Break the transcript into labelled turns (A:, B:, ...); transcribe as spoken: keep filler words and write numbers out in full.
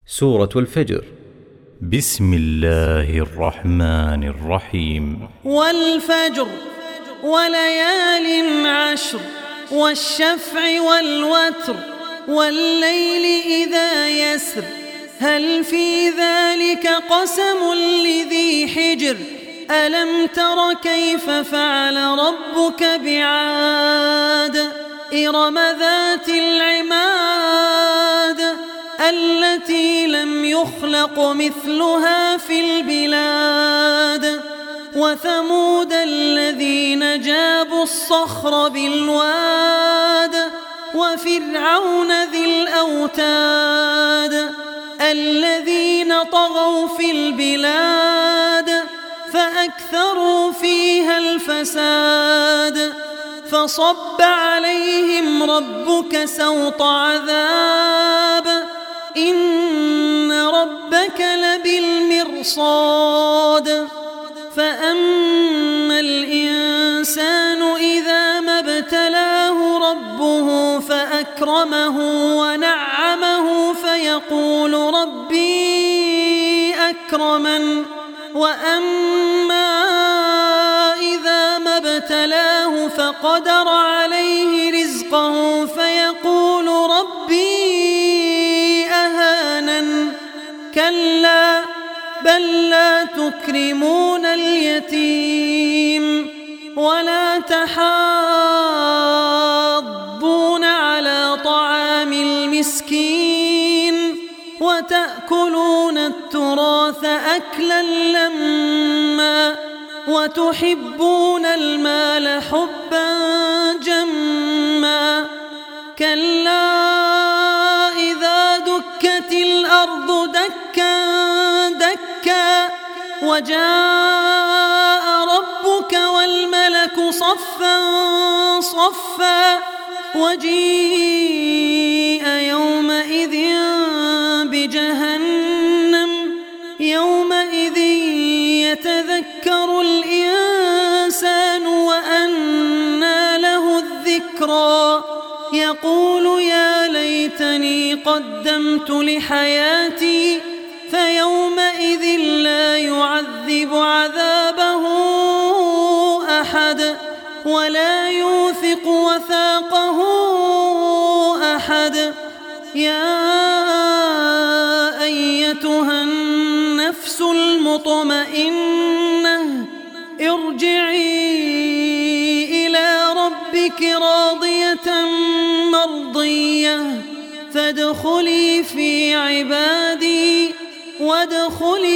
A: سورة الفجر. بسم الله الرحمن الرحيم.
B: والفجر وليال عشر والشفع والوتر والليل إذا يسر هل في ذلك قسم لذي حجر ألم تر كيف فعل ربك بعاد إرم ذات العماد التي لم يخلق مثلها في البلاد وثمود الذين جابوا الصخر بالواد وفرعون ذي الأوتاد الذين طغوا في البلاد فأكثروا فيها الفساد فصب عليهم ربك سوط عذاب إن ربك لبالمرصاد فأما الإنسان إذا ما ابتلاه ربه فأكرمه ونعمه فيقول ربي أكرمن وأما إذا ما ابتلاه فقدر عليه رزقه فيقول ربي أهانن كلا بل لا تكرمون اليتيم ولا تحاضون على طعام المسكين وتأكلون التراث أكلا لما وتحبون المال حبا جما كلا إذا دكت الأرض دكا دكا وجاء ربك والملك صفا صفا وجيء يومئذ بجهنم يومئذ يتذكر الإنسان وأنى له الذكرى يقول يا ليتني قدمت لحياتي فيومئذ لا يعذب عذابه أحد ولا يوثق وثاقه أحد يا أيتها النفس المطمئنة ارجعي إلى ربك راضية مرضية فادخلي في عبادي وادخلي